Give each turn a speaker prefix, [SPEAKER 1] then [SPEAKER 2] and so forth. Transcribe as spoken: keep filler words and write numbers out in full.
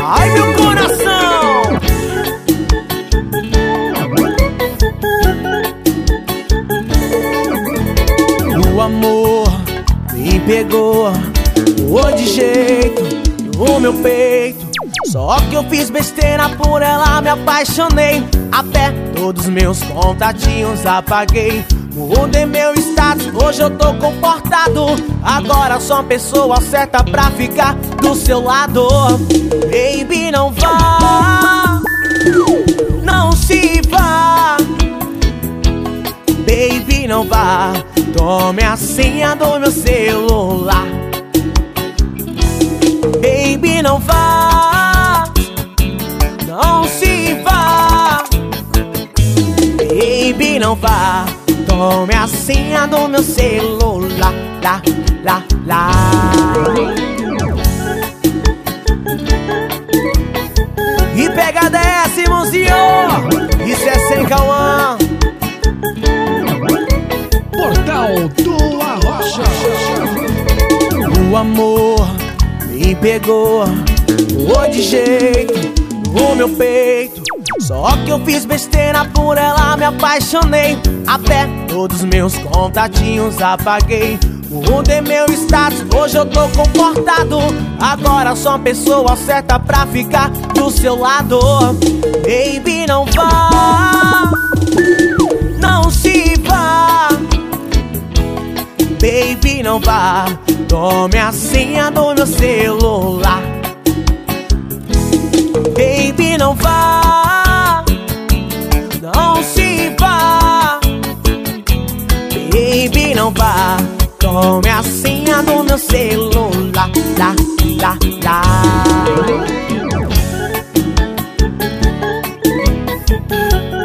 [SPEAKER 1] Ai, meu coração! O amor me pegou, voou de jeito no meu peito. Só que eu fiz besteira, por ela me apaixonei. Até todos meus contatinhos apaguei. Mudei meu status, hoje eu tô comportado. Agora sou uma pessoa certa pra ficar do seu lado. Baby, não vá, não se vá. Baby, não vá, tome a senha do meu celular. Baby, não vá, não se vá. Baby, não vá, tome a senha do meu celular. Lá, lá, lá. E pega décimos e ó, isso é sem Cauã.
[SPEAKER 2] Portal do Arrocha.
[SPEAKER 1] O amor me pegou, voou de jeito no meu peito. Só que eu fiz besteira, por ela me apaixonei. Até todos meus contatinhos apaguei. Mudei meu status, hoje eu tô comportado. Agora sou uma pessoa certa pra ficar do seu lado. Baby, não vá, não se vá. Baby, não vá, tome a senha do meu celular. Baby, não vá, não se vá. Baby, não vá, tome a senha do meu celular. Lá, lá, lá.